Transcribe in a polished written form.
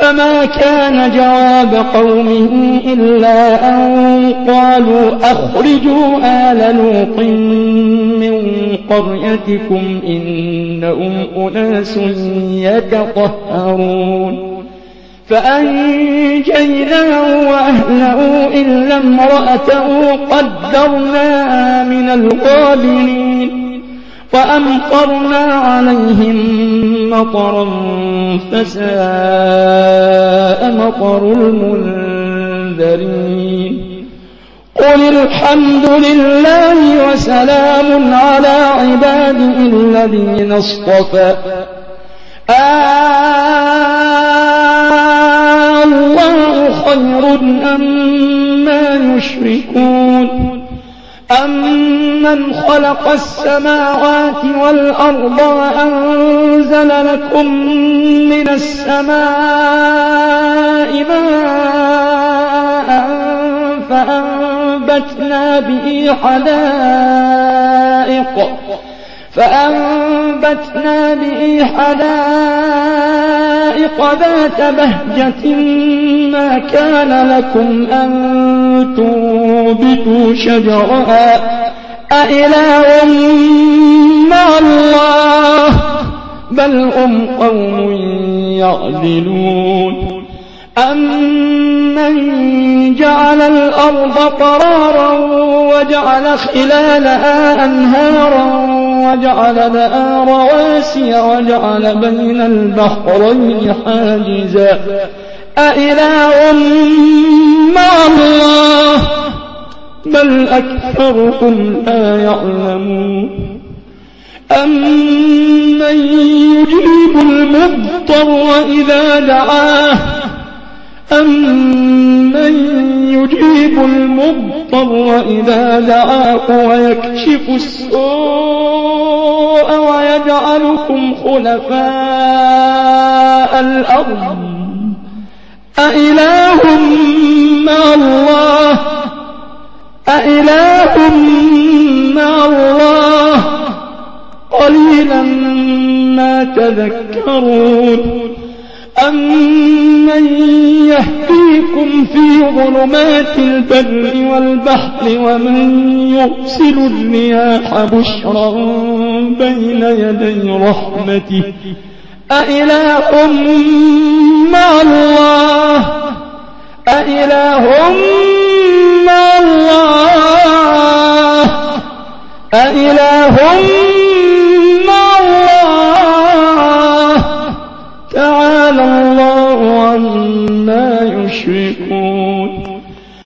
فما كان جواب قومه إلا أن قالوا أخرجوا آل لوط من قريتكم إنهم أناس يتطهرون فأنجيناه وأهله إلا امرأته قدرناها من الغابرين وأمطرنا عليهم مطرا فساء مطر المنذرين قل الحمد لله وسلام على عباده الذين اصطفى الله خير أما يشركون أمن خلق السماوات والأرض وأنزل لكم من السماء ماء فأنبتنا به حدائق ذات بهجة ما كان لكم أن تنبتوا شجرها أإله مع الله بل هم قوم يعدلون أمن جعل الأرض قرارا وجعل خلالها أنهارا وجعل لها رواسي وجعل بين البحرين حاجزا أإله مع الله بل أكثرهم لا يعلمون أمن يجيب المضطر إذا دعاه ويكشف السوء ويجعلكم خلفاء الأرض أإله مع الله قليلا ما تذكرون أمن يهديكم في ظلمات البر والبحر ومن يرسل الرياح بشرا بين يدي رحمته أإله مع الله تعالى الله عما يشركون